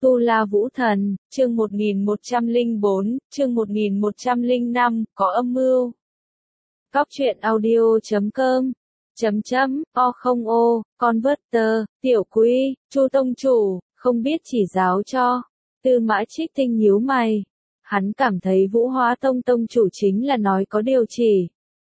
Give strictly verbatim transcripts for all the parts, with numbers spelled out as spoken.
Tu La Vũ Thần, chương một nghìn một trăm lẻ bốn, chương một nghìn một trăm lẻ năm, có âm mưu. Cóc truyện audio chấm com, chấm chấm, o không ô, Converter, tiểu quý, Chu tông chủ, không biết chỉ giáo cho. Tư Mã Trích Tinh nhíu mày. Hắn cảm thấy Vũ Hóa Tông tông chủ chính là nói có điều chỉ.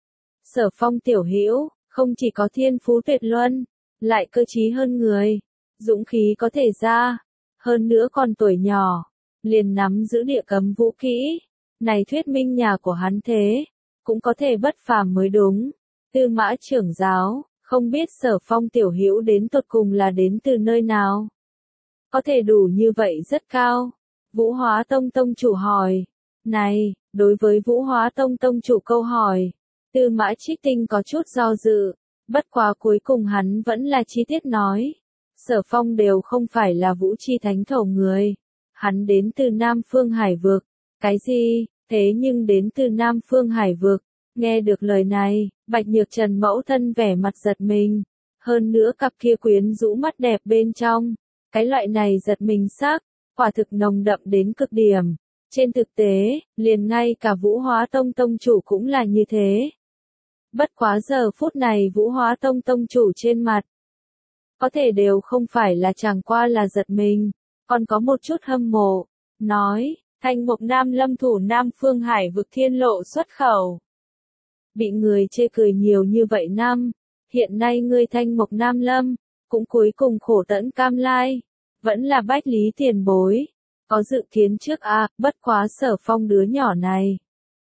Sở Phong tiểu hữu, không chỉ có thiên phú tuyệt luân, lại cơ trí hơn người, dũng khí có thể ra, hơn nữa còn tuổi nhỏ, liền nắm giữ địa cấm vũ kỹ, này thuyết minh nhà của hắn thế, cũng có thể bất phàm mới đúng. Tư Mã trưởng giáo, không biết Sở Phong tiểu hữu đến tột cùng là đến từ nơi nào? Có thể đủ như vậy rất cao. Vũ Hóa Tông tông chủ hỏi. Này, đối với Vũ Hóa Tông tông chủ câu hỏi, Tư Mã Trích Tinh có chút do dự, bất quá cuối cùng hắn vẫn là chi tiết nói. Sở Phong đều không phải là Vũ Chi Thánh Thổ người. Hắn đến từ Nam Phương Hải Vực. Cái gì? Thế nhưng đến từ Nam Phương Hải Vực. Nghe được lời này, Bạch Nhược Trần mẫu thân vẻ mặt giật mình. Hơn nữa cặp kia quyến rũ mắt đẹp bên trong. Cái loại này giật mình sắc, quả thực nồng đậm đến cực điểm. Trên thực tế, liền ngay cả Vũ Hóa Tông tông chủ cũng là như thế. Bất quá giờ phút này Vũ Hóa Tông tông chủ trên mặt, có thể đều không phải là chẳng qua là giật mình, còn có một chút hâm mộ. Nói, Thanh Mộc Nam Lâm thủ Nam Phương Hải Vực thiên lộ xuất khẩu. Bị người chê cười nhiều như vậy năm, hiện nay ngươi Thanh Mộc Nam Lâm, cũng cuối cùng khổ tẫn cam lai, vẫn là bách lý tiền bối. Có dự kiến trước à, bất quá Sở Phong đứa nhỏ này.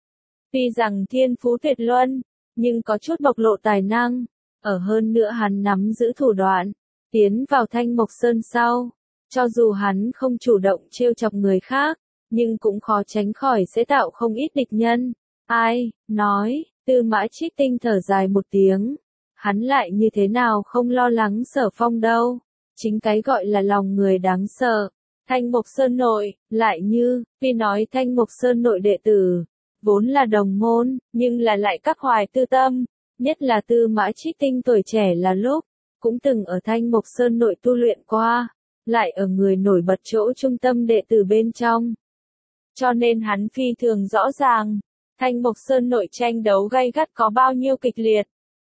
Tuy rằng thiên phú tuyệt luân, nhưng có chút bộc lộ tài năng, ở hơn nữa hắn nắm giữ thủ đoạn, tiến vào Thanh Mộc Sơn sau, cho dù hắn không chủ động trêu chọc người khác, nhưng cũng khó tránh khỏi sẽ tạo không ít địch nhân. Ai, nói, Tư Mã Trích Tinh thở dài một tiếng, hắn lại như thế nào không lo lắng Sở Phong đâu, chính cái gọi là lòng người đáng sợ. Thanh Mộc Sơn nội, lại như, tuy nói Thanh Mộc Sơn nội đệ tử, vốn là đồng môn, nhưng là lại các hoài tư tâm, nhất là Tư Mã Trích Tinh tuổi trẻ là lúc, cũng từng ở Thanh Mộc Sơn nội tu luyện qua, lại ở người nổi bật chỗ trung tâm đệ tử bên trong. Cho nên hắn phi thường rõ ràng, Thanh Mộc Sơn nội tranh đấu gay gắt có bao nhiêu kịch liệt.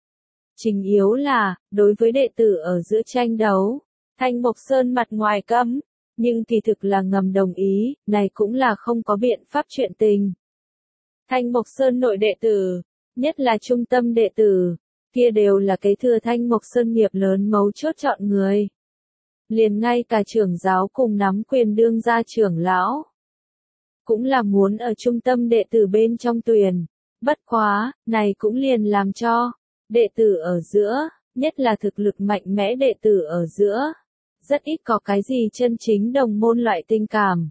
Chính yếu là, đối với đệ tử ở giữa tranh đấu, Thanh Mộc Sơn mặt ngoài cấm, nhưng kỳ thực là ngầm đồng ý, này cũng là không có biện pháp chuyện tình. Thanh Mộc Sơn nội đệ tử, nhất là trung tâm đệ tử, kia đều là kế thừa Thanh Mộc Sơn nghiệp lớn mấu chốt chọn người. Liền ngay cả trưởng giáo cùng nắm quyền đương gia trưởng lão, cũng là muốn ở trung tâm đệ tử bên trong tuyển. Bất quá, này cũng liền làm cho, đệ tử ở giữa, nhất là thực lực mạnh mẽ đệ tử ở giữa, rất ít có cái gì chân chính đồng môn loại tình cảm.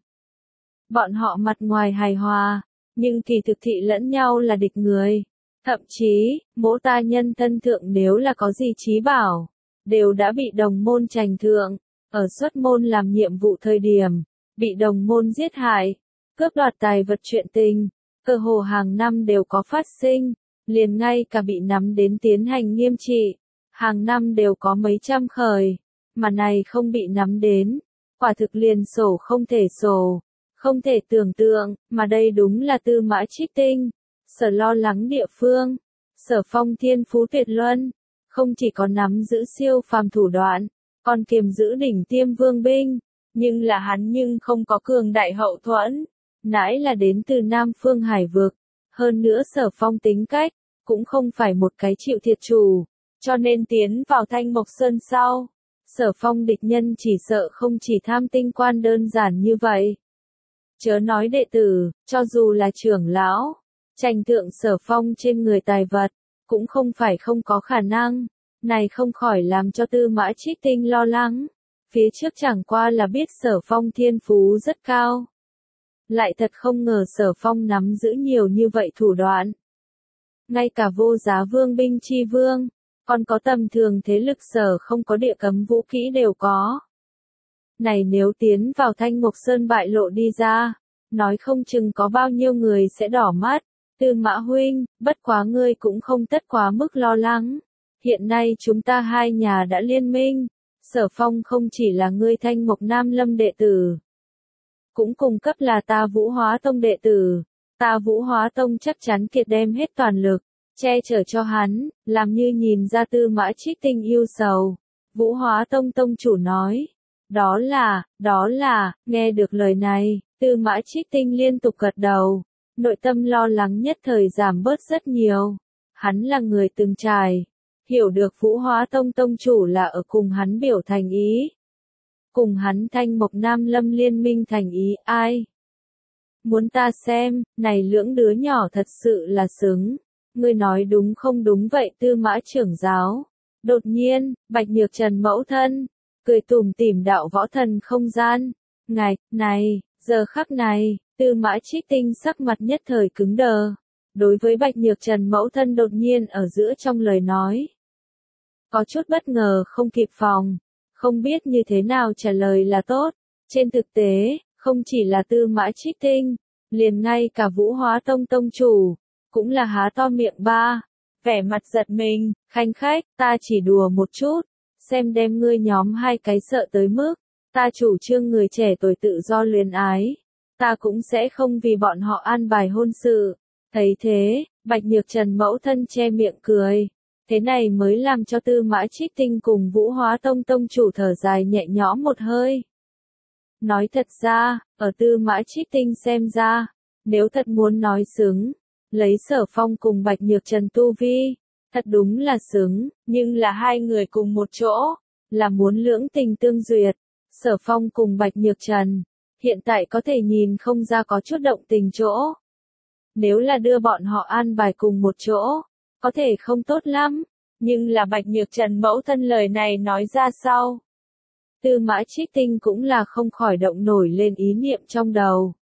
Bọn họ mặt ngoài hài hòa, nhưng kỳ thực thị lẫn nhau là địch người. Thậm chí, mỗi ta nhân thân thượng nếu là có gì chí bảo, đều đã bị đồng môn trành thượng, ở xuất môn làm nhiệm vụ thời điểm, bị đồng môn giết hại, cướp đoạt tài vật chuyện tình, cơ hồ hàng năm đều có phát sinh, liền ngay cả bị nắm đến tiến hành nghiêm trị, hàng năm đều có mấy trăm khởi, mà này không bị nắm đến, quả thực liền sổ không thể sổ, không thể tưởng tượng, mà đây đúng là Tư Mã Trích Tinh. Sở lo lắng địa phương, Sở Phong thiên phú tuyệt luân, không chỉ có nắm giữ siêu phàm thủ đoạn, còn kiềm giữ đỉnh tiêm vương binh, nhưng là hắn nhưng không có cường đại hậu thuẫn, nãi là đến từ Nam Phương Hải Vực, hơn nữa Sở Phong tính cách, cũng không phải một cái chịu thiệt chủ, cho nên tiến vào Thanh Mộc Sơn sau, Sở Phong địch nhân chỉ sợ không chỉ tham tinh quan đơn giản như vậy. Chớ nói đệ tử, cho dù là trưởng lão, tranh thượng Sở Phong trên người tài vật, cũng không phải không có khả năng, này không khỏi làm cho Tư Mã Trích Tinh lo lắng, phía trước chẳng qua là biết Sở Phong thiên phú rất cao. Lại thật không ngờ Sở Phong nắm giữ nhiều như vậy thủ đoạn. Ngay cả vô giá vương binh chi vương, còn có tầm thường thế lực sở không có địa cấm vũ kỹ đều có. Này nếu tiến vào Thanh Mộc Sơn bại lộ đi ra, nói không chừng có bao nhiêu người sẽ đỏ mắt. Tư Mã huynh, bất quá ngươi cũng không tất quá mức lo lắng. Hiện nay chúng ta hai nhà đã liên minh. Sở Phong không chỉ là ngươi Thanh Mộc Nam Lâm đệ tử, cũng cung cấp là ta Vũ Hóa Tông đệ tử. Ta Vũ Hóa Tông chắc chắn kiệt đem hết toàn lực, che chở cho hắn, làm như nhìn ra Tư Mã Trích Tinh yêu sầu. Vũ Hóa Tông tông chủ nói, đó là, đó là, nghe được lời này, Tư Mã Trích Tinh liên tục gật đầu, nội tâm lo lắng nhất thời giảm bớt rất nhiều. Hắn là người từng trải, hiểu được Vũ Hóa Tông tông chủ là ở cùng hắn biểu thành ý. Cùng hắn Thanh Mộc Nam Lâm liên minh thành ý ai? Muốn ta xem, này lưỡng đứa nhỏ thật sự là xứng. Ngươi nói đúng không đúng vậy Tư Mã trưởng giáo? Đột nhiên, Bạch Nhược Trần mẫu thân, cười tủm tỉm đạo võ thần không gian. Ngài, này, giờ khắc này, Tư Mã Trích Tinh sắc mặt nhất thời cứng đờ. Đối với Bạch Nhược Trần mẫu thân đột nhiên ở giữa trong lời nói. Có chút bất ngờ không kịp phòng, không biết như thế nào trả lời là tốt. Trên thực tế, không chỉ là Tư Mã Trích Tinh, liền ngay cả Vũ Hóa Tông tông chủ, cũng là há to miệng ba, vẻ mặt giật mình, khanh khách, ta chỉ đùa một chút, xem đem ngươi nhóm hai cái sợ tới mức, ta chủ trương người trẻ tuổi tự do luyến ái, ta cũng sẽ không vì bọn họ an bài hôn sự. Thấy thế, Bạch Nhược Trần mẫu thân che miệng cười, thế này mới làm cho Tư Mã Trích Tinh cùng Vũ Hóa Tông tông chủ thở dài nhẹ nhõm một hơi. Nói thật ra, ở Tư Mã Trích Tinh xem ra, nếu thật muốn nói xứng, lấy Sở Phong cùng Bạch Nhược Trần tu vi, thật đúng là xứng, nhưng là hai người cùng một chỗ, là muốn lưỡng tình tương duyệt. Sở Phong cùng Bạch Nhược Trần, hiện tại có thể nhìn không ra có chút động tình chỗ. Nếu là đưa bọn họ an bài cùng một chỗ, có thể không tốt lắm, nhưng là Bạch Nhược Trần mẫu thân lời này nói ra sau. Tư Mã Trích Tinh cũng là không khỏi động nổi lên ý niệm trong đầu.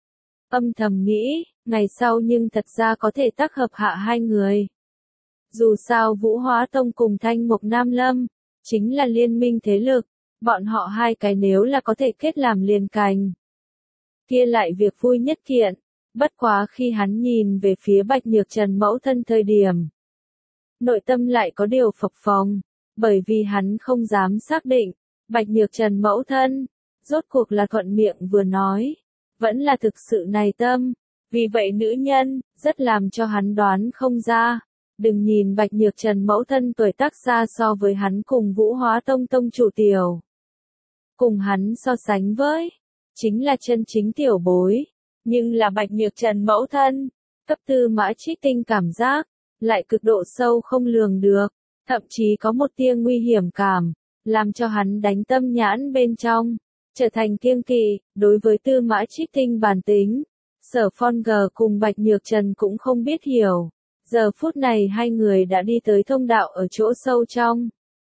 Âm thầm nghĩ, ngày sau nhưng thật ra có thể tác hợp hạ hai người. Dù sao Vũ Hóa Tông cùng Thanh Mộc Nam Lâm, chính là liên minh thế lực, bọn họ hai cái nếu là có thể kết làm liền cành. Kia lại việc vui nhất kiện, bất quá khi hắn nhìn về phía Bạch Nhược Trần mẫu thân thời điểm. Nội tâm lại có điều phập phồng, bởi vì hắn không dám xác định, Bạch Nhược Trần mẫu thân, rốt cuộc là thuận miệng vừa nói, vẫn là thực sự này tâm, vì vậy nữ nhân, rất làm cho hắn đoán không ra. Đừng nhìn Bạch Nhược Trần mẫu thân tuổi tác xa so với hắn cùng Vũ Hóa Tông tông chủ tiểu. Cùng hắn so sánh với, chính là chân chính tiểu bối, nhưng là Bạch Nhược Trần mẫu thân, cấp Tư Mã Trích Tinh cảm giác, lại cực độ sâu không lường được, thậm chí có một tia nguy hiểm cảm, làm cho hắn đánh tâm nhãn bên trong, trở thành kiêng kỵ. Đối với Tư Mã Trích Tinh bản tính, Sở Phong G cùng Bạch Nhược Trần cũng không biết hiểu. Giờ phút này hai người đã đi tới thông đạo ở chỗ sâu trong.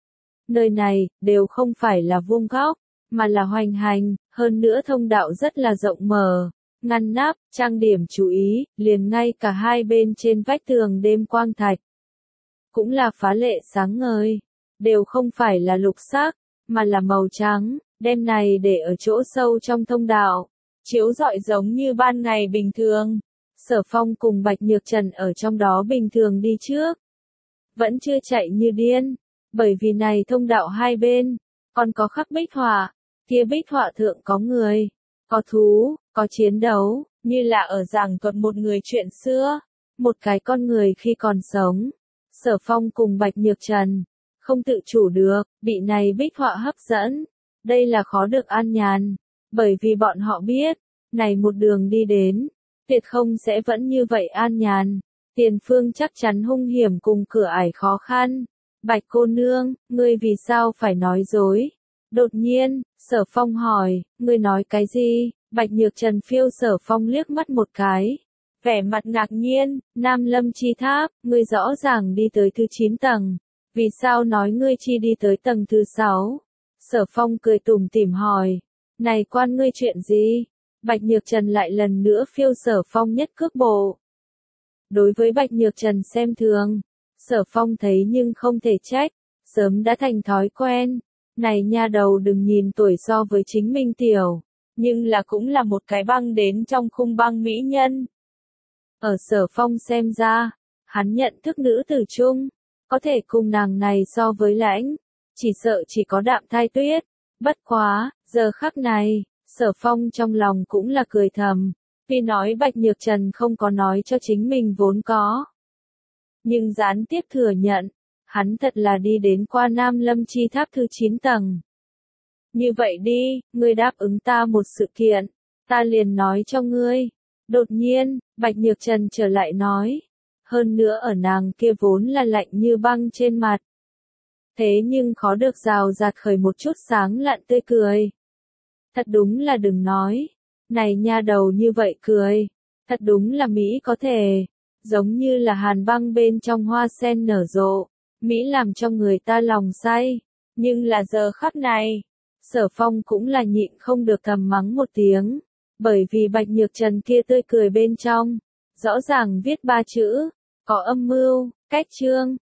Nơi này, đều không phải là vuông góc, mà là hoành hành, hơn nữa thông đạo rất là rộng mở, ngăn nắp, trang điểm chú ý, liền ngay cả hai bên trên vách tường đêm quang thạch. Cũng là phá lệ sáng ngời, đều không phải là lục sắc, mà là màu trắng, đêm này để ở chỗ sâu trong thông đạo, chiếu rọi giống như ban ngày bình thường. Sở Phong cùng Bạch Nhược Trần ở trong đó bình thường đi trước. Vẫn chưa chạy như điên, bởi vì này thông đạo hai bên, còn có khắc bích họa, kia bích họa thượng có người, có thú, có chiến đấu, như là ở giảng thuật một người chuyện xưa, một cái con người khi còn sống. Sở Phong cùng Bạch Nhược Trần, không tự chủ được, bị này bích họa hấp dẫn, đây là khó được an nhàn, bởi vì bọn họ biết, này một đường đi đến, tuyệt không sẽ vẫn như vậy an nhàn, tiền phương chắc chắn hung hiểm cùng cửa ải khó khăn. Bạch cô nương, ngươi vì sao phải nói dối? Đột nhiên, Sở Phong hỏi, ngươi nói cái gì? Bạch Nhược Trần phiêu Sở Phong liếc mắt một cái, vẻ mặt ngạc nhiên. Nam Lâm chi tháp, ngươi rõ ràng đi tới thứ chín tầng, vì sao nói ngươi chi đi tới tầng thứ sáu? Sở Phong cười tủm tỉm hỏi, này quan ngươi chuyện gì? Bạch Nhược Trần lại lần nữa phiêu Sở Phong nhất cước bộ. Đối với Bạch Nhược Trần xem thường, Sở Phong thấy nhưng không thể trách, sớm đã thành thói quen. Này nha đầu đừng nhìn tuổi so với chính mình tiểu, nhưng là cũng là một cái băng đến trong khung băng mỹ nhân. Ở Sở Phong xem ra, hắn nhận thức nữ tử chung, có thể cùng nàng này so với lãnh, chỉ sợ chỉ có Đạm Thai Tuyết. Bất quá, giờ khắc này, Sở Phong trong lòng cũng là cười thầm, vì nói Bạch Nhược Trần không có nói cho chính mình vốn có. Nhưng gián tiếp thừa nhận, hắn thật là đi đến qua Nam Lâm Chi Tháp thứ chín tầng. Như vậy đi, ngươi đáp ứng ta một sự kiện, ta liền nói cho ngươi. Đột nhiên, Bạch Nhược Trần trở lại nói. Hơn nữa ở nàng kia vốn là lạnh như băng trên mặt. Thế nhưng khó được rào rạt khởi một chút sáng lạn tươi cười. Thật đúng là đừng nói. Này nha đầu như vậy cười. Thật đúng là Mỹ có thể. Giống như là hàn băng bên trong hoa sen nở rộ. Mỹ làm cho người ta lòng say. Nhưng là giờ khắc này. Sở Phong cũng là nhịn không được thầm mắng một tiếng. Bởi vì Bạch Nhược Trần kia tươi cười bên trong. Rõ ràng viết ba chữ. Có âm mưu, cách chương.